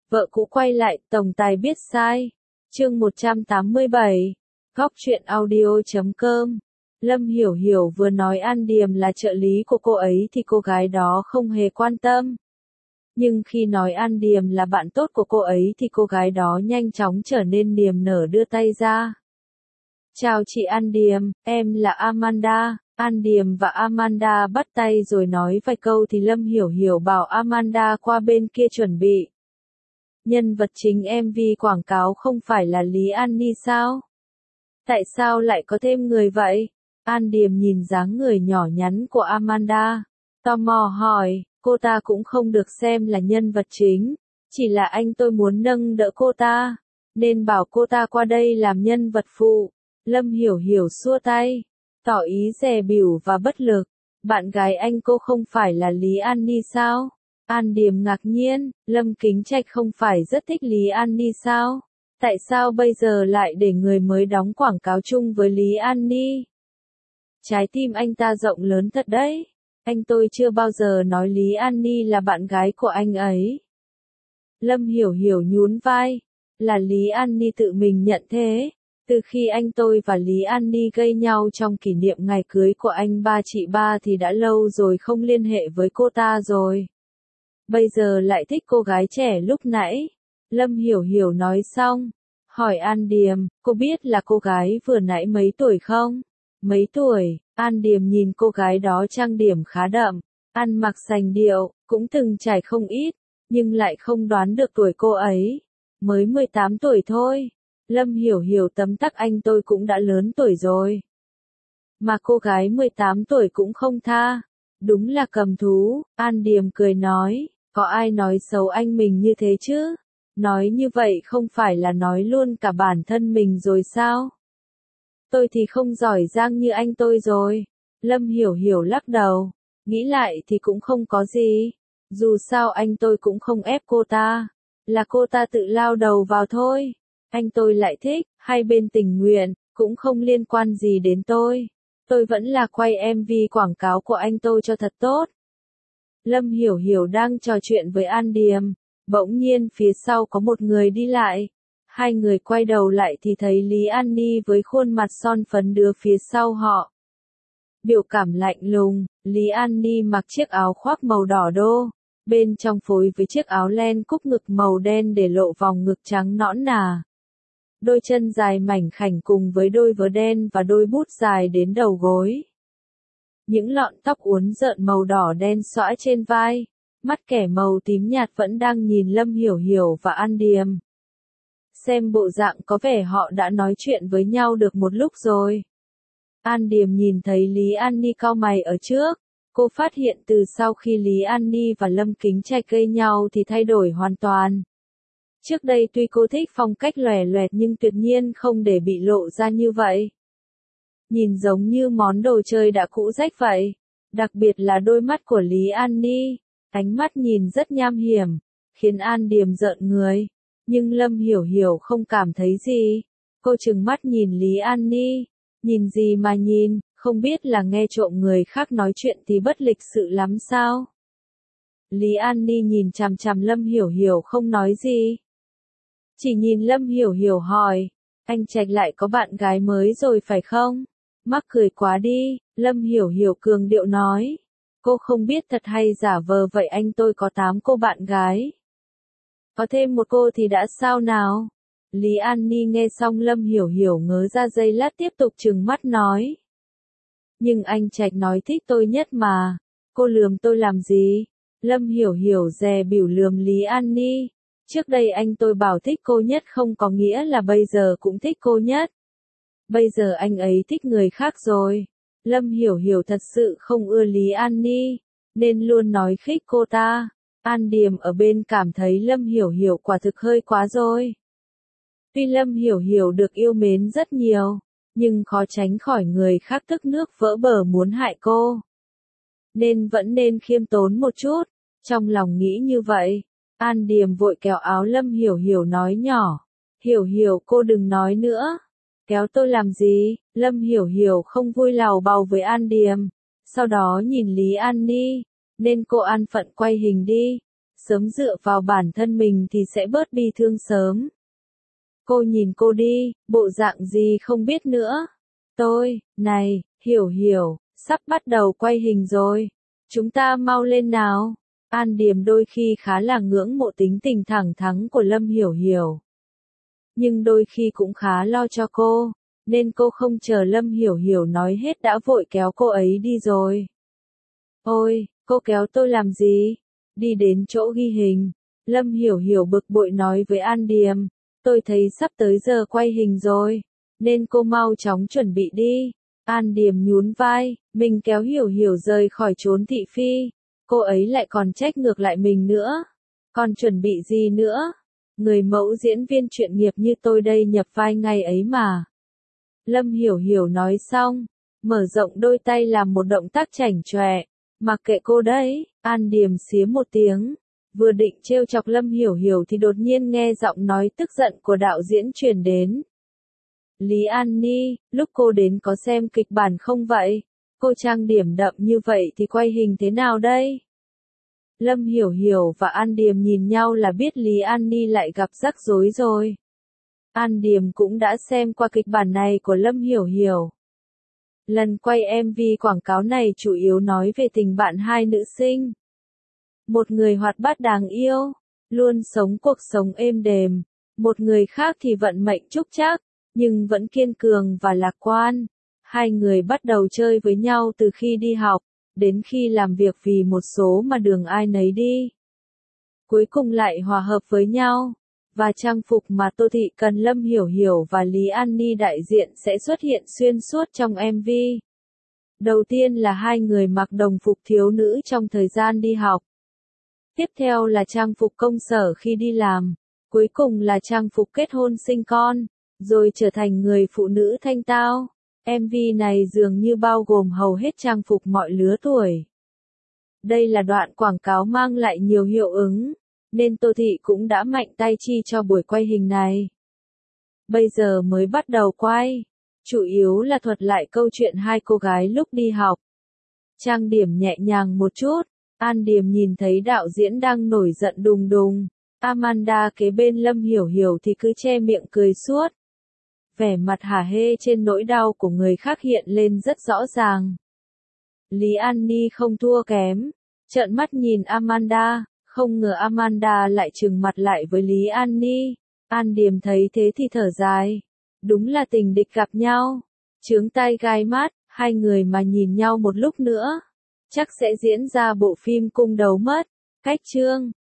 Vợ cũ quay lại, tổng tài biết sai. Chương 187. Góc truyện audio.com. Lâm Hiểu Hiểu vừa nói An Điềm là trợ lý của cô ấy thì cô gái đó không hề quan tâm. Nhưng khi nói An Điềm là bạn tốt của cô ấy thì cô gái đó nhanh chóng trở nên niềm nở đưa tay ra. Chào chị An Điềm, em là Amanda. An Điềm và Amanda bắt tay rồi nói vài câu thì Lâm Hiểu Hiểu bảo Amanda qua bên kia chuẩn bị. Nhân vật chính MV quảng cáo không phải là Lý An Ni sao? Tại sao lại có thêm người vậy? An Điềm nhìn dáng người nhỏ nhắn của Amanda, tò mò hỏi, cô ta cũng không được xem là nhân vật chính, chỉ là anh tôi muốn nâng đỡ cô ta, nên bảo cô ta qua đây làm nhân vật phụ. Lâm Hiểu Hiểu xua tay, tỏ ý dè bỉu và bất lực. Bạn gái anh cô không phải là Lý An Ni sao? An Điềm ngạc nhiên, Lâm Kính Trạch không phải rất thích Lý An Ni sao? Tại sao bây giờ lại để người mới đóng quảng cáo chung với Lý An Ni? Trái tim anh ta rộng lớn thật đấy. Anh tôi chưa bao giờ nói Lý An Ni là bạn gái của anh ấy. Lâm Hiểu Hiểu nhún vai. Là Lý An Ni tự mình nhận thế. Từ khi anh tôi và Lý An Ni gây nhau trong kỷ niệm ngày cưới của anh ba chị ba thì đã lâu rồi không liên hệ với cô ta rồi. Bây giờ lại thích cô gái trẻ lúc nãy. Lâm Hiểu Hiểu nói xong. Hỏi An Điềm, cô biết là cô gái vừa nãy mấy tuổi không? Mấy tuổi? An Điềm nhìn cô gái đó trang điểm khá đậm, ăn mặc sành điệu, cũng từng trải không ít, nhưng lại không đoán được tuổi cô ấy. Mới 18 tuổi thôi. Lâm Hiểu Hiểu tấm tắc anh tôi cũng đã lớn tuổi rồi. Mà cô gái 18 tuổi cũng không tha. Đúng là cầm thú. An Điềm cười nói, có ai nói xấu anh mình như thế chứ? Nói như vậy không phải là nói luôn cả bản thân mình rồi sao? Tôi thì không giỏi giang như anh tôi rồi. Lâm Hiểu Hiểu lắc đầu. Nghĩ lại thì cũng không có gì. Dù sao anh tôi cũng không ép cô ta. Là cô ta tự lao đầu vào thôi. Anh tôi lại thích, hai bên tình nguyện, cũng không liên quan gì đến tôi. Tôi vẫn là quay MV quảng cáo của anh tôi cho thật tốt. Lâm Hiểu Hiểu đang trò chuyện với An Điềm. Bỗng nhiên phía sau có một người đi lại. Hai người quay đầu lại thì thấy Lý An Ni với khuôn mặt son phấn đưa phía sau họ. Biểu cảm lạnh lùng, Lý An Ni mặc chiếc áo khoác màu đỏ đô, bên trong phối với chiếc áo len cúc ngực màu đen để lộ vòng ngực trắng nõn nà. Đôi chân dài mảnh khảnh cùng với đôi vớ đen và đôi bút dài đến đầu gối. Những lọn tóc uốn rợn màu đỏ đen xõa trên vai, mắt kẻ màu tím nhạt vẫn đang nhìn Lâm Hiểu Hiểu và An Điềm. Xem bộ dạng có vẻ họ đã nói chuyện với nhau được một lúc rồi. An Điềm nhìn thấy Lý An Ni cau mày ở trước. Cô phát hiện từ sau khi Lý An Ni và Lâm Kính Trạch gây nhau thì thay đổi hoàn toàn. Trước đây tuy cô thích phong cách lòe loẹt nhưng tuyệt nhiên không để bị lộ ra như vậy. Nhìn giống như món đồ chơi đã cũ rách vậy. Đặc biệt là đôi mắt của Lý An Ni. Ánh mắt nhìn rất nham hiểm, khiến An Điềm rợn người. Nhưng Lâm Hiểu Hiểu không cảm thấy gì. Cô trừng mắt nhìn Lý An Ni. Nhìn gì mà nhìn, không biết là nghe trộm người khác nói chuyện thì bất lịch sự lắm sao? Lý An Ni nhìn chằm chằm Lâm Hiểu Hiểu không nói gì. Chỉ nhìn Lâm Hiểu Hiểu hỏi, anh Trạch lại có bạn gái mới rồi phải không? Mắc cười quá đi, Lâm Hiểu Hiểu cường điệu nói. Cô không biết thật hay giả vờ vậy anh tôi có 8 cô bạn gái. Có thêm một cô thì đã sao nào? Lý An Ni nghe xong Lâm Hiểu Hiểu ngớ ra giây lát tiếp tục trừng mắt nói. Nhưng anh Trạch nói thích tôi nhất mà. Cô lườm tôi làm gì? Lâm Hiểu Hiểu dè bỉu lườm Lý An Ni. Trước đây anh tôi bảo thích cô nhất không có nghĩa là bây giờ cũng thích cô nhất. Bây giờ anh ấy thích người khác rồi. Lâm Hiểu Hiểu thật sự không ưa Lý An Ni, nên luôn nói khích cô ta. An Điềm ở bên cảm thấy Lâm Hiểu Hiểu quả thực hơi quá rồi. Tuy Lâm Hiểu Hiểu được yêu mến rất nhiều, nhưng khó tránh khỏi người khác tức nước vỡ bờ muốn hại cô. Nên vẫn nên khiêm tốn một chút. Trong lòng nghĩ như vậy, An Điềm vội kéo áo Lâm Hiểu Hiểu nói nhỏ. Hiểu Hiểu cô đừng nói nữa. Kéo tôi làm gì? Lâm Hiểu Hiểu không vui làu bàu với An Điềm. Sau đó nhìn Lý An Ni, nên cô an phận quay hình đi. Sớm dựa vào bản thân mình thì sẽ bớt bi thương sớm. Cô nhìn cô đi, bộ dạng gì không biết nữa. Này, Hiểu Hiểu, sắp bắt đầu quay hình rồi. Chúng ta mau lên nào. An Điềm đôi khi khá là ngưỡng mộ tính tình thẳng thắn của Lâm Hiểu Hiểu. Nhưng đôi khi cũng khá lo cho cô, nên cô không chờ Lâm Hiểu Hiểu nói hết đã vội kéo cô ấy đi rồi. Ôi, cô kéo tôi làm gì? Đi đến chỗ ghi hình, Lâm Hiểu Hiểu bực bội nói với An Điềm, tôi thấy sắp tới giờ quay hình rồi, nên cô mau chóng chuẩn bị đi. An Điềm nhún vai, mình kéo Hiểu Hiểu rời khỏi chốn thị phi, cô ấy lại còn trách ngược lại mình nữa. Còn chuẩn bị gì nữa? Người mẫu diễn viên chuyên nghiệp như tôi đây nhập vai ngay ấy mà. Lâm Hiểu Hiểu nói xong, mở rộng đôi tay làm một động tác chảnh chọe. Mặc kệ cô đấy, An Điềm xía một tiếng. Vừa định trêu chọc Lâm Hiểu Hiểu thì đột nhiên nghe giọng nói tức giận của đạo diễn truyền đến. Lý An Ni, lúc cô đến có xem kịch bản không vậy? Cô trang điểm đậm như vậy thì quay hình thế nào đây? Lâm Hiểu Hiểu và An Điềm nhìn nhau là biết Lý An Ni lại gặp rắc rối rồi. An Điềm cũng đã xem qua kịch bản này của Lâm Hiểu Hiểu. Lần quay MV quảng cáo này chủ yếu nói về tình bạn hai nữ sinh. Một người hoạt bát đáng yêu, luôn sống cuộc sống êm đềm. Một người khác thì vận mệnh trúc trác, nhưng vẫn kiên cường và lạc quan. Hai người bắt đầu chơi với nhau từ khi đi học, đến khi làm việc vì một số mà đường ai nấy đi. Cuối cùng lại hòa hợp với nhau. Và trang phục mà Tô Thị Cần, Lâm Hiểu Hiểu và Lý An Ni đại diện sẽ xuất hiện xuyên suốt trong MV. Đầu tiên là hai người mặc đồng phục thiếu nữ trong thời gian đi học. Tiếp theo là trang phục công sở khi đi làm. Cuối cùng là trang phục kết hôn sinh con, rồi trở thành người phụ nữ thanh tao. MV này dường như bao gồm hầu hết trang phục mọi lứa tuổi. Đây là đoạn quảng cáo mang lại nhiều hiệu ứng, nên Tô Thị cũng đã mạnh tay chi cho buổi quay hình này. Bây giờ mới bắt đầu quay, chủ yếu là thuật lại câu chuyện hai cô gái lúc đi học. Trang điểm nhẹ nhàng một chút, An Điềm nhìn thấy đạo diễn đang nổi giận đùng đùng. Amanda kế bên Lâm Hiểu Hiểu thì cứ che miệng cười suốt. Vẻ mặt hả hê trên nỗi đau của người khác hiện lên rất rõ ràng. Lý An Ni không thua kém, trợn mắt nhìn Amanda, không ngờ Amanda lại trừng mặt lại với Lý An Ni. An Điềm thấy thế thì thở dài. Đúng là tình địch gặp nhau. Chướng tai gai mắt, hai người mà nhìn nhau một lúc nữa, chắc sẽ diễn ra bộ phim cung đấu mất. Cách chương